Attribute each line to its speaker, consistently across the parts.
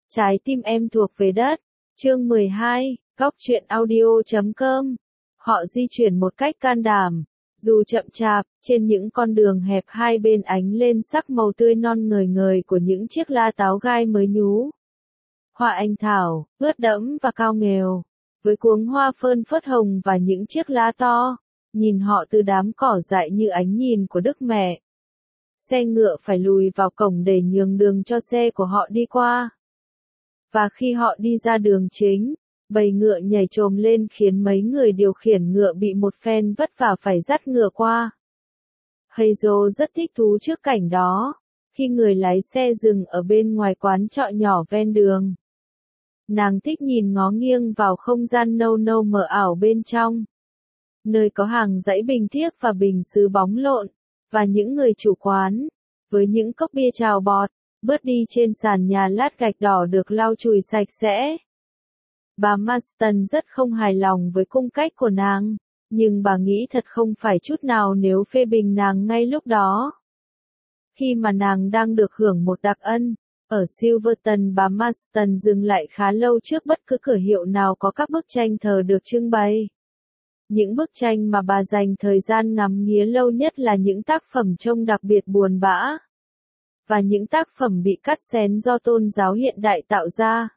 Speaker 1: Trái tim em thuộc về đất. Chương 12, Góc truyện audio.com. Họ di chuyển một cách can đảm, dù chậm chạp, trên những con đường hẹp hai bên ánh lên sắc màu tươi non ngời ngời của những chiếc la táo gai mới nhú. Hoa anh thảo, ướt đẫm và cao nghèo, với cuống hoa phơn phớt hồng và những chiếc lá to, nhìn họ từ đám cỏ dại như ánh nhìn của Đức Mẹ. Xe ngựa phải lùi vào cổng để nhường đường cho xe của họ đi qua. Và khi họ đi ra đường chính, bầy ngựa nhảy chồm lên khiến mấy người điều khiển ngựa bị một phen vất vả phải dắt ngựa qua. Hazel rất thích thú trước cảnh đó, khi người lái xe dừng ở bên ngoài quán trọ nhỏ ven đường. Nàng thích nhìn ngó nghiêng vào không gian nâu nâu mờ ảo bên trong, nơi có hàng dãy bình thiếc và bình sứ bóng lộn, và những người chủ quán, với những cốc bia trào bọt, bước đi trên sàn nhà lát gạch đỏ được lau chùi sạch sẽ. Bà Marston rất không hài lòng với cung cách của nàng, nhưng bà nghĩ thật không phải chút nào nếu phê bình nàng ngay lúc đó. Khi mà nàng đang được hưởng một đặc ân, ở Silverton bà Marston dừng lại khá lâu trước bất cứ cửa hiệu nào có các bức tranh thờ được trưng bày. Những bức tranh mà bà dành thời gian ngắm nghía lâu nhất là những tác phẩm trông đặc biệt buồn bã, và những tác phẩm bị cắt xén do tôn giáo hiện đại tạo ra.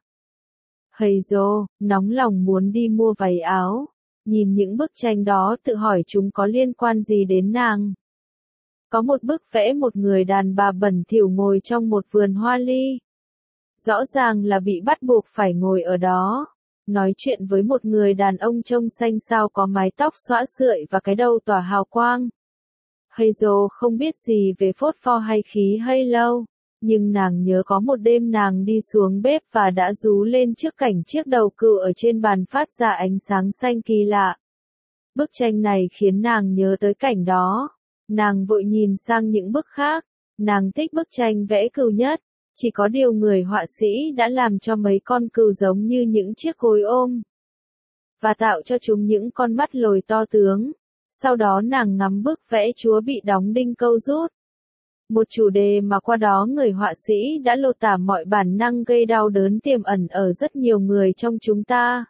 Speaker 1: Hazel, nóng lòng muốn đi mua váy áo, nhìn những bức tranh đó tự hỏi chúng có liên quan gì đến nàng. Có một bức vẽ một người đàn bà bẩn thỉu ngồi trong một vườn hoa ly. Rõ ràng là bị bắt buộc phải ngồi ở đó, nói chuyện với một người đàn ông trông xanh xao có mái tóc xõa sượi và cái đầu tỏa hào quang. Hazel không biết gì về phốt pho hay khí hay lâu, nhưng nàng nhớ có một đêm nàng đi xuống bếp và đã rú lên trước cảnh chiếc đầu cừu ở trên bàn phát ra ánh sáng xanh kỳ lạ. Bức tranh này khiến nàng nhớ tới cảnh đó. Nàng vội nhìn sang những bức khác, nàng thích bức tranh vẽ cừu nhất, chỉ có điều người họa sĩ đã làm cho mấy con cừu giống như những chiếc gối ôm, và tạo cho chúng những con mắt lồi to tướng. Sau đó nàng ngắm bức vẽ Chúa bị đóng đinh câu rút. Một chủ đề mà qua đó người họa sĩ đã lột tả mọi bản năng gây đau đớn tiềm ẩn ở rất nhiều người trong chúng ta.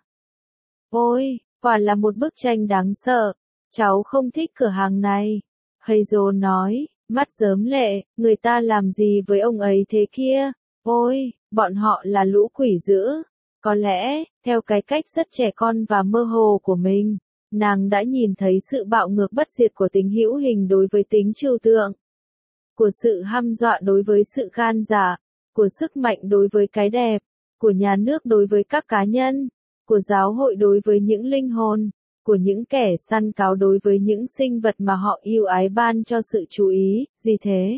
Speaker 1: Ôi, quả là một bức tranh đáng sợ, cháu không thích cửa hàng này. Hazel nói, mắt rớm lệ, người ta làm gì với ông ấy thế kia? Ôi, bọn họ là lũ quỷ dữ. Có lẽ, theo cái cách rất trẻ con và mơ hồ của mình, nàng đã nhìn thấy sự bạo ngược bất diệt của tính hữu hình đối với tính trừu tượng, của sự hăm dọa đối với sự gan dạ, của sức mạnh đối với cái đẹp, của nhà nước đối với các cá nhân, của giáo hội đối với những linh hồn, của những kẻ săn cáo đối với những sinh vật mà họ yêu ái ban cho sự chú ý, gì thế?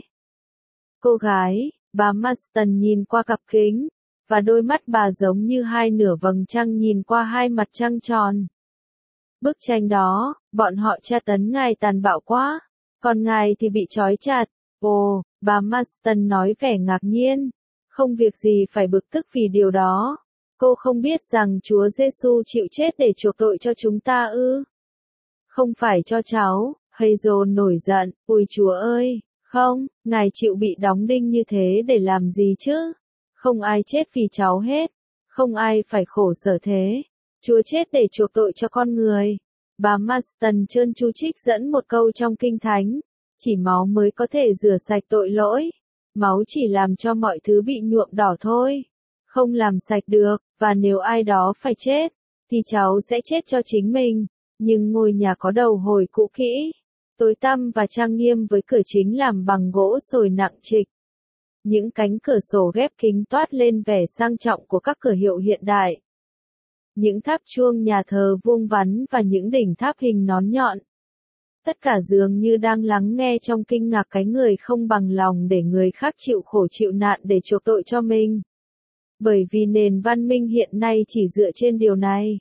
Speaker 1: Cô gái, bà Marston nhìn qua cặp kính, và đôi mắt bà giống như hai nửa vầng trăng nhìn qua hai mặt trăng tròn. Bức tranh đó, bọn họ tra tấn ngài tàn bạo quá, còn ngài thì bị trói chặt. Ồ, bà Marston nói vẻ ngạc nhiên, không việc gì phải bực tức vì điều đó. Cô không biết rằng Chúa Giêsu chịu chết để chuộc tội cho chúng ta ư? Không phải cho cháu. Hazel nổi giận, ôi Chúa ơi, không, ngài chịu bị đóng đinh như thế để làm gì chứ? Không ai chết vì cháu hết, không ai phải khổ sở thế. Chúa chết để chuộc tội cho con người. Bà Marston trơn tru trích dẫn một câu trong Kinh Thánh, chỉ máu mới có thể rửa sạch tội lỗi. Máu chỉ làm cho mọi thứ bị nhuộm đỏ thôi, không làm sạch được, và nếu ai đó phải chết, thì cháu sẽ chết cho chính mình. Nhưng ngôi nhà có đầu hồi cũ kỹ, tối tăm và trang nghiêm với cửa chính làm bằng gỗ sồi nặng trịch. Những cánh cửa sổ ghép kính toát lên vẻ sang trọng của các cửa hiệu hiện đại. Những tháp chuông nhà thờ vuông vắn và những đỉnh tháp hình nón nhọn. Tất cả dường như đang lắng nghe trong kinh ngạc cái người không bằng lòng để người khác chịu khổ chịu nạn để chuộc tội cho mình. Bởi vì nền văn minh hiện nay chỉ dựa trên điều này.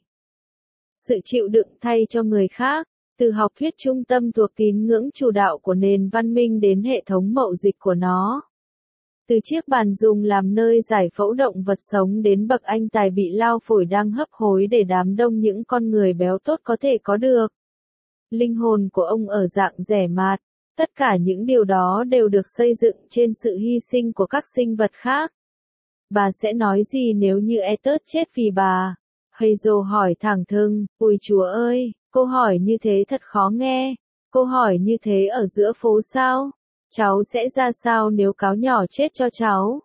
Speaker 1: Sự chịu đựng thay cho người khác, từ học thuyết trung tâm thuộc tín ngưỡng chủ đạo của nền văn minh đến hệ thống mậu dịch của nó. Từ chiếc bàn dùng làm nơi giải phẫu động vật sống đến bậc anh tài bị lao phổi đang hấp hối để đám đông những con người béo tốt có thể có được. Linh hồn của ông ở dạng rẻ mạt, tất cả những điều đó đều được xây dựng trên sự hy sinh của các sinh vật khác. Bà sẽ nói gì nếu như Etus chết vì bà? Hazel hỏi thẳng thừng, ôi Chúa ơi, câu hỏi như thế thật khó nghe. Câu hỏi như thế ở giữa phố sao? Cháu sẽ ra sao nếu cáo nhỏ chết cho cháu?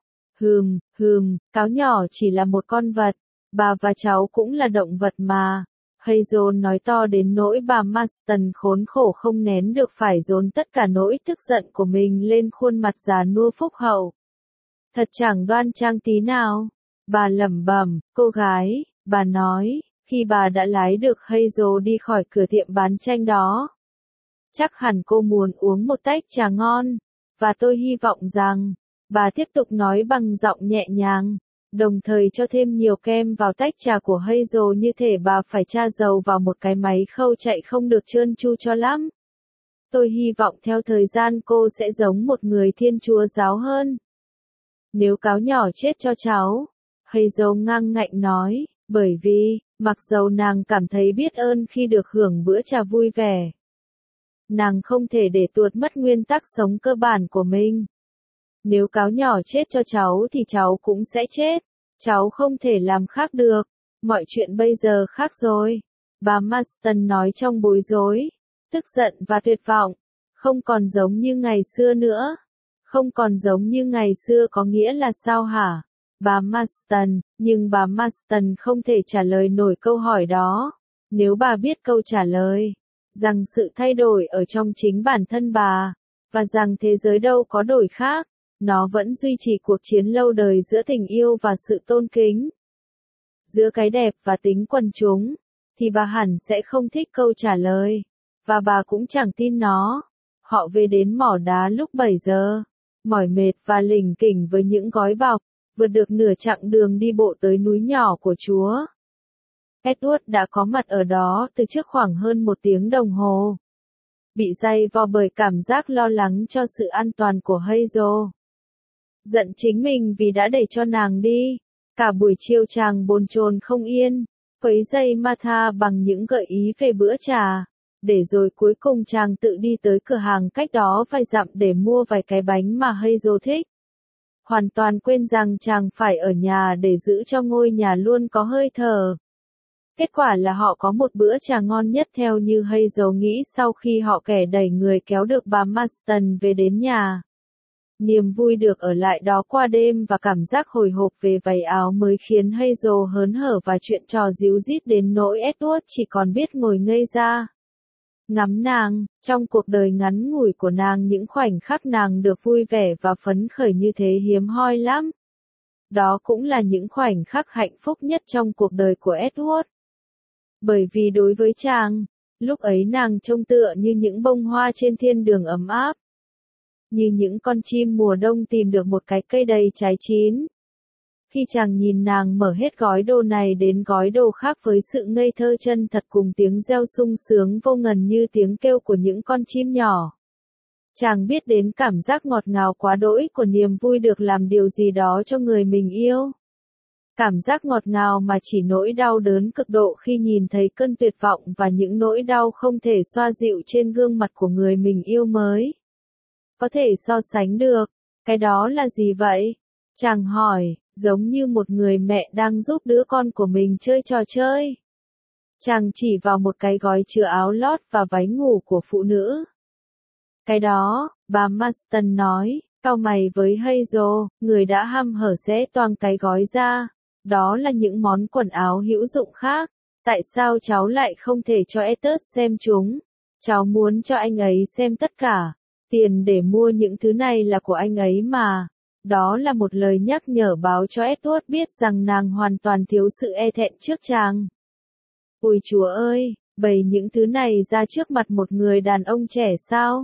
Speaker 1: Cáo nhỏ chỉ là một con vật. Bà và cháu cũng là động vật mà. Hazel nói to đến nỗi bà Marston khốn khổ không nén được phải dồn tất cả nỗi tức giận của mình lên khuôn mặt già nua phúc hậu. Thật chẳng đoan trang tí nào. Bà lẩm bẩm, cô gái, bà nói, khi bà đã lái được Hazel đi khỏi cửa tiệm bán tranh đó. Chắc hẳn cô muốn uống một tách trà ngon, và tôi hy vọng rằng, bà tiếp tục nói bằng giọng nhẹ nhàng, đồng thời cho thêm nhiều kem vào tách trà của Hazel như thể bà phải tra dầu vào một cái máy khâu chạy không được trơn tru cho lắm. Tôi hy vọng theo thời gian cô sẽ giống một người Thiên Chúa giáo hơn. Nếu cáo nhỏ chết cho cháu, Hazel ngang ngạnh nói, bởi vì, mặc dầu nàng cảm thấy biết ơn khi được hưởng bữa trà vui vẻ, nàng không thể để tuột mất nguyên tắc sống cơ bản của mình. Nếu cáo nhỏ chết cho cháu thì cháu cũng sẽ chết. Cháu không thể làm khác được. Mọi chuyện bây giờ khác rồi. Bà Marston nói trong bối rối, tức giận và tuyệt vọng. Không còn giống như ngày xưa nữa. Không còn giống như ngày xưa có nghĩa là sao hả? Bà Marston, nhưng bà Marston không thể trả lời nổi câu hỏi đó. Nếu bà biết câu trả lời, rằng sự thay đổi ở trong chính bản thân bà, và rằng thế giới đâu có đổi khác, nó vẫn duy trì cuộc chiến lâu đời giữa tình yêu và sự tôn kính, giữa cái đẹp và tính quần chúng, thì bà hẳn sẽ không thích câu trả lời, và bà cũng chẳng tin nó. Họ về đến mỏ đá lúc 7 giờ, mỏi mệt và lỉnh kỉnh với những gói bọc, vượt được nửa chặng đường đi bộ tới núi nhỏ của Chúa. Edward đã có mặt ở đó từ trước khoảng hơn 1 tiếng đồng hồ. Bị day vò bởi cảm giác lo lắng cho sự an toàn của Hazel. Giận chính mình vì đã để cho nàng đi. Cả buổi chiều chàng bồn chồn không yên, quấy rầy Martha bằng những gợi ý về bữa trà. Để rồi cuối cùng chàng tự đi tới cửa hàng cách đó vài dặm để mua vài cái bánh mà Hazel thích. Hoàn toàn quên rằng chàng phải ở nhà để giữ cho ngôi nhà luôn có hơi thở. Kết quả là họ có một bữa trà ngon nhất theo như Hazel nghĩ sau khi họ kẻ đẩy người kéo được bà Marston về đến nhà. Niềm vui được ở lại đó qua đêm và cảm giác hồi hộp về váy áo mới khiến Hazel hớn hở và chuyện trò díu dít đến nỗi Edward chỉ còn biết ngồi ngây ra. Ngắm nàng, trong cuộc đời ngắn ngủi của nàng những khoảnh khắc nàng được vui vẻ và phấn khởi như thế hiếm hoi lắm. Đó cũng là những khoảnh khắc hạnh phúc nhất trong cuộc đời của Edward. Bởi vì đối với chàng, lúc ấy nàng trông tựa như những bông hoa trên thiên đường ấm áp. Như những con chim mùa đông tìm được một cái cây đầy trái chín. Khi chàng nhìn nàng mở hết gói đồ này đến gói đồ khác với sự ngây thơ chân thật cùng tiếng reo sung sướng vô ngần như tiếng kêu của những con chim nhỏ. Chàng biết đến cảm giác ngọt ngào quá đỗi của niềm vui được làm điều gì đó cho người mình yêu. Cảm giác ngọt ngào mà chỉ nỗi đau đớn cực độ khi nhìn thấy cơn tuyệt vọng và những nỗi đau không thể xoa dịu trên gương mặt của người mình yêu mới. Có thể so sánh được, cái đó là gì vậy? Chàng hỏi, giống như một người mẹ đang giúp đứa con của mình chơi trò chơi. Chàng chỉ vào một cái gói chứa áo lót và váy ngủ của phụ nữ. Cái đó, bà Marston nói, cau mày với Hazel, người đã hăm hở xé toang cái gói ra. Đó là những món quần áo hữu dụng khác. Tại sao cháu lại không thể cho Edward xem chúng? Cháu muốn cho anh ấy xem tất cả. Tiền để mua những thứ này là của anh ấy mà. Đó là một lời nhắc nhở báo cho Edward biết rằng nàng hoàn toàn thiếu sự e thẹn trước chàng. Ôi Chúa ơi, bày những thứ này ra trước mặt một người đàn ông trẻ sao?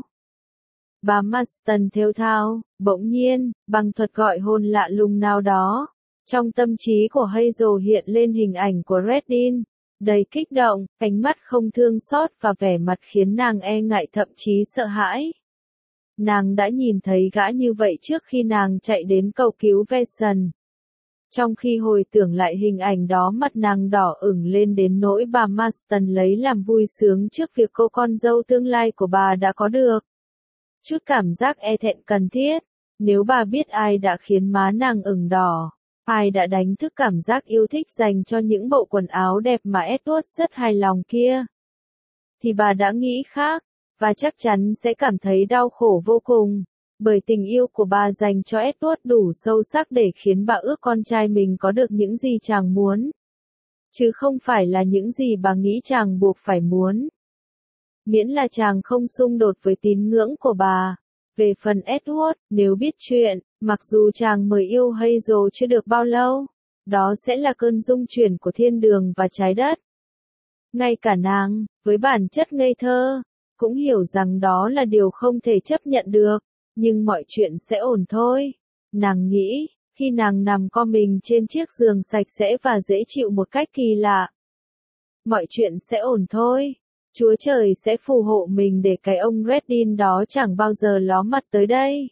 Speaker 1: Bà Marston thều thào, bỗng nhiên, bằng thuật gọi hồn lạ lùng nào đó. Trong tâm trí của Hazel hiện lên hình ảnh của Reddin, đầy kích động, ánh mắt không thương xót và vẻ mặt khiến nàng e ngại thậm chí sợ hãi. Nàng đã nhìn thấy gã như vậy trước khi nàng chạy đến cầu cứu Veson. Trong khi hồi tưởng lại hình ảnh đó mặt nàng đỏ ửng lên đến nỗi bà Marston lấy làm vui sướng trước việc cô con dâu tương lai của bà đã có được chút cảm giác e thẹn cần thiết. Nếu bà biết ai đã khiến má nàng ửng đỏ, Ai đã đánh thức cảm giác yêu thích dành cho những bộ quần áo đẹp mà Edward rất hài lòng kia? Thì bà đã nghĩ khác, và chắc chắn sẽ cảm thấy đau khổ vô cùng, bởi tình yêu của bà dành cho Edward đủ sâu sắc để khiến bà ước con trai mình có được những gì chàng muốn, chứ không phải là những gì bà nghĩ chàng buộc phải muốn. Miễn là chàng không xung đột với tín ngưỡng của bà. Về phần Edward, nếu biết chuyện, mặc dù chàng mới yêu Hazel chưa được bao lâu, đó sẽ là cơn rung chuyển của thiên đường và trái đất. Ngay cả nàng, với bản chất ngây thơ, cũng hiểu rằng đó là điều không thể chấp nhận được, nhưng mọi chuyện sẽ ổn thôi. Nàng nghĩ, khi nàng nằm co mình trên chiếc giường sạch sẽ và dễ chịu một cách kỳ lạ. Mọi chuyện sẽ ổn thôi. Chúa Trời sẽ phù hộ mình để cái ông Reddin đó chẳng bao giờ ló mặt tới đây.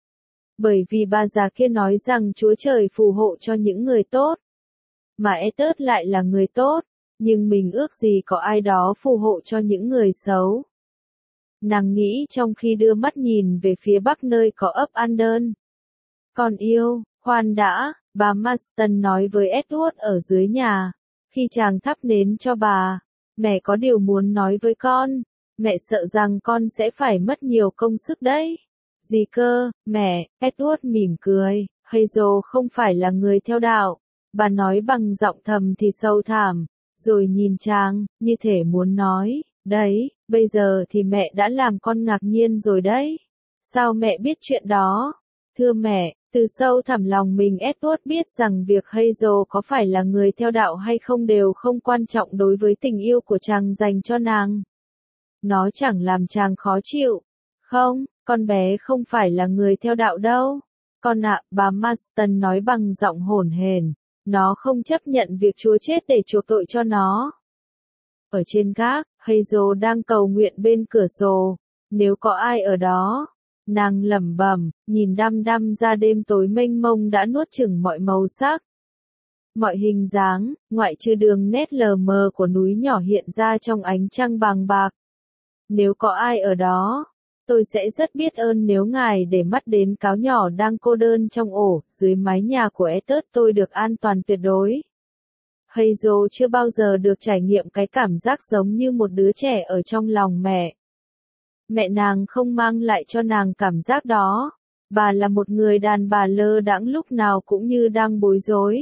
Speaker 1: Bởi vì bà già kia nói rằng Chúa Trời phù hộ cho những người tốt. Mà Edward lại là người tốt, nhưng mình ước gì có ai đó phù hộ cho những người xấu. Nàng nghĩ trong khi đưa mắt nhìn về phía bắc nơi có ấp Andon. Con yêu, khoan đã, bà Marston nói với Edward ở dưới nhà, khi chàng thắp nến cho bà. Mẹ có điều muốn nói với con, mẹ sợ rằng con sẽ phải mất nhiều công sức đấy. Gì cơ, mẹ? Edward mỉm cười, Hazel không phải là người theo đạo. Bà nói bằng giọng thầm thì sâu thẳm, rồi nhìn chàng, như thể muốn nói, đấy, bây giờ thì mẹ đã làm con ngạc nhiên rồi đấy. Sao mẹ biết chuyện đó? Thưa mẹ, từ sâu thẳm lòng mình Edward biết rằng việc Hazel có phải là người theo đạo hay không đều không quan trọng đối với tình yêu của chàng dành cho nàng. Nó chẳng làm chàng khó chịu. Không, con bé không phải là người theo đạo đâu. Con ạ, bà Marston nói bằng giọng hổn hển. Nó không chấp nhận việc Chúa chết để chuộc tội cho nó. Ở trên gác, Hazel đang cầu nguyện bên cửa sổ. Nếu có ai ở đó. Nàng lẩm bẩm, nhìn đăm đăm ra đêm tối mênh mông đã nuốt chửng mọi màu sắc. Mọi hình dáng, ngoại trừ đường nét lờ mờ của núi nhỏ hiện ra trong ánh trăng bàng bạc. Nếu có ai ở đó, tôi sẽ rất biết ơn nếu ngài để mắt đến cáo nhỏ đang cô đơn trong ổ, dưới mái nhà của Edward tôi được an toàn tuyệt đối. Hazel chưa bao giờ được trải nghiệm cái cảm giác giống như một đứa trẻ ở trong lòng mẹ. Mẹ nàng không mang lại cho nàng cảm giác đó. Bà là một người đàn bà lơ đãng lúc nào cũng như đang bối rối.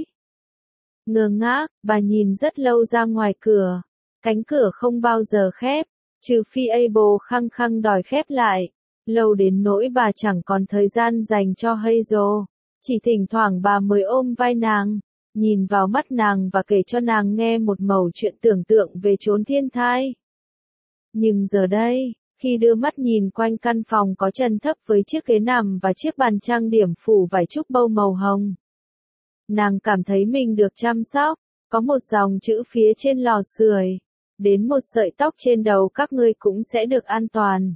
Speaker 1: Ngơ ngác, bà nhìn rất lâu ra ngoài cửa. Cánh cửa không bao giờ khép, trừ phi Abel khăng khăng đòi khép lại. Lâu đến nỗi bà chẳng còn thời gian dành cho Hazel. Chỉ thỉnh thoảng bà mới ôm vai nàng, nhìn vào mắt nàng và kể cho nàng nghe một mẩu chuyện tưởng tượng về chốn thiên thai. Nhưng giờ đây, khi đưa mắt nhìn quanh căn phòng có chân thấp với chiếc ghế nằm và chiếc bàn trang điểm phủ vải trúc bâu màu hồng, nàng cảm thấy mình được chăm sóc, có một dòng chữ phía trên lò sưởi, đến một sợi tóc trên đầu các ngươi cũng sẽ được an toàn.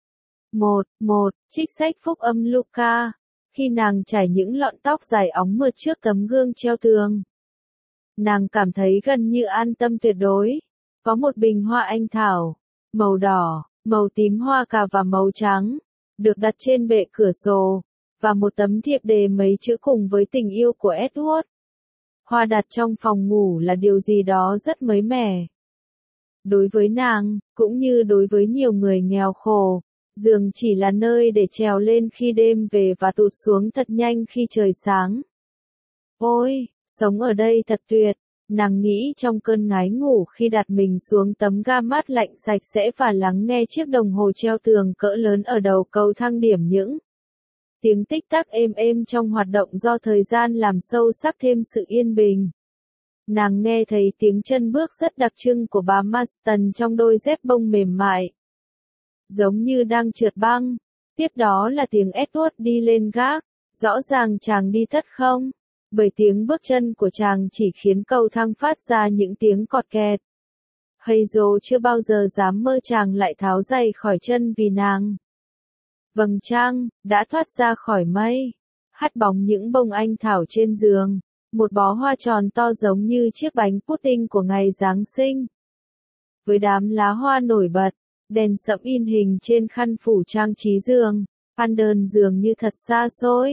Speaker 1: Trích sách phúc âm Luca, khi nàng trải những lọn tóc dài óng mượt trước tấm gương treo tường. Nàng cảm thấy gần như an tâm tuyệt đối, có một bình hoa anh thảo, màu đỏ, màu tím hoa cà và màu trắng, được đặt trên bệ cửa sổ, và một tấm thiệp đề mấy chữ cùng với tình yêu của Edward. Hoa đặt trong phòng ngủ là điều gì đó rất mới mẻ. Đối với nàng, cũng như đối với nhiều người nghèo khổ, giường chỉ là nơi để trèo lên khi đêm về và tụt xuống thật nhanh khi trời sáng. Ôi, sống ở đây thật tuyệt. Nàng nghĩ trong cơn ngái ngủ khi đặt mình xuống tấm ga mát lạnh sạch sẽ và lắng nghe chiếc đồng hồ treo tường cỡ lớn ở đầu cầu thang điểm những tiếng tích tắc êm êm trong hoạt động do thời gian làm sâu sắc thêm sự yên bình. Nàng nghe thấy tiếng chân bước rất đặc trưng của bà Marston trong đôi dép bông mềm mại, giống như đang trượt băng. Tiếp đó là tiếng Edward đi lên gác, rõ ràng chàng đi thất không? Bởi tiếng bước chân của chàng chỉ khiến cầu thang phát ra những tiếng cọt kẹt. Hazel chưa bao giờ dám mơ chàng lại tháo giày khỏi chân vì nàng. Vầng trăng đã thoát ra khỏi mây, hắt bóng những bông anh thảo trên giường, một bó hoa tròn to giống như chiếc bánh pudding của ngày Giáng sinh. Với đám lá hoa nổi bật, đèn sẫm in hình trên khăn phủ trang trí giường, Andon dường như thật xa xôi.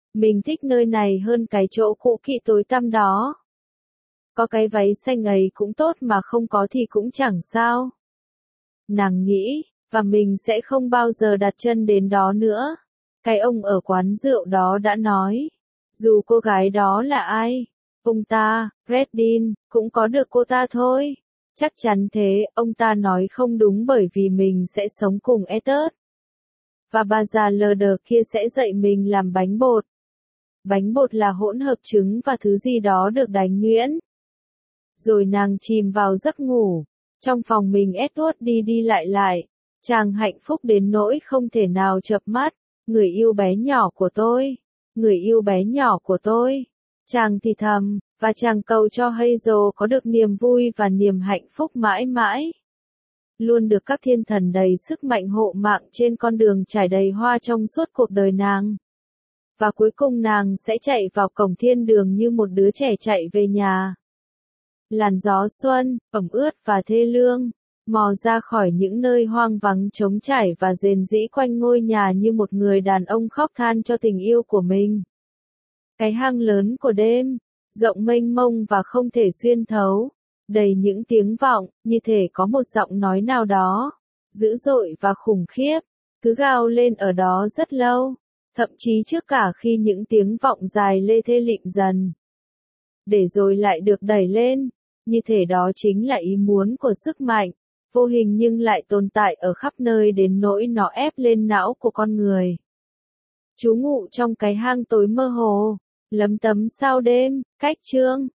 Speaker 1: Mình thích nơi này hơn cái chỗ cũ kỹ tối tăm đó. Có cái váy xanh ấy cũng tốt mà không có thì cũng chẳng sao. Nàng nghĩ, và mình sẽ không bao giờ đặt chân đến đó nữa. Cái ông ở quán rượu đó đã nói. Dù cô gái đó là ai, ông ta, Reddin, cũng có được cô ta thôi. Chắc chắn thế, ông ta nói không đúng bởi vì mình sẽ sống cùng Ethert. Và bà già lờ đờ kia sẽ dạy mình làm bánh bột. Bánh bột là hỗn hợp trứng và thứ gì đó được đánh nhuyễn. Rồi nàng chìm vào giấc ngủ. Trong phòng mình Edward đi đi lại lại. Chàng hạnh phúc đến nỗi không thể nào chợp mắt. Người yêu bé nhỏ của tôi. Người yêu bé nhỏ của tôi. Chàng thì thầm, và chàng cầu cho Hazel có được niềm vui và niềm hạnh phúc mãi mãi. Luôn được các thiên thần đầy sức mạnh hộ mạng trên con đường trải đầy hoa trong suốt cuộc đời nàng. Và cuối cùng nàng sẽ chạy vào cổng thiên đường như một đứa trẻ chạy về nhà. Làn gió xuân, ẩm ướt và thê lương, mò ra khỏi những nơi hoang vắng trống trải và rền rĩ quanh ngôi nhà như một người đàn ông khóc than cho tình yêu của mình. Cái hang lớn của đêm, rộng mênh mông và không thể xuyên thấu, đầy những tiếng vọng, như thể có một giọng nói nào đó, dữ dội và khủng khiếp, cứ gào lên ở đó rất lâu, thậm chí trước cả khi những tiếng vọng dài lê thê lịm dần. Để rồi lại được đẩy lên, như thể đó chính là ý muốn của sức mạnh, vô hình nhưng lại tồn tại ở khắp nơi đến nỗi nó ép lên não của con người. Trú ngụ trong cái hang tối mơ hồ, lấm tấm sao đêm, cách chương.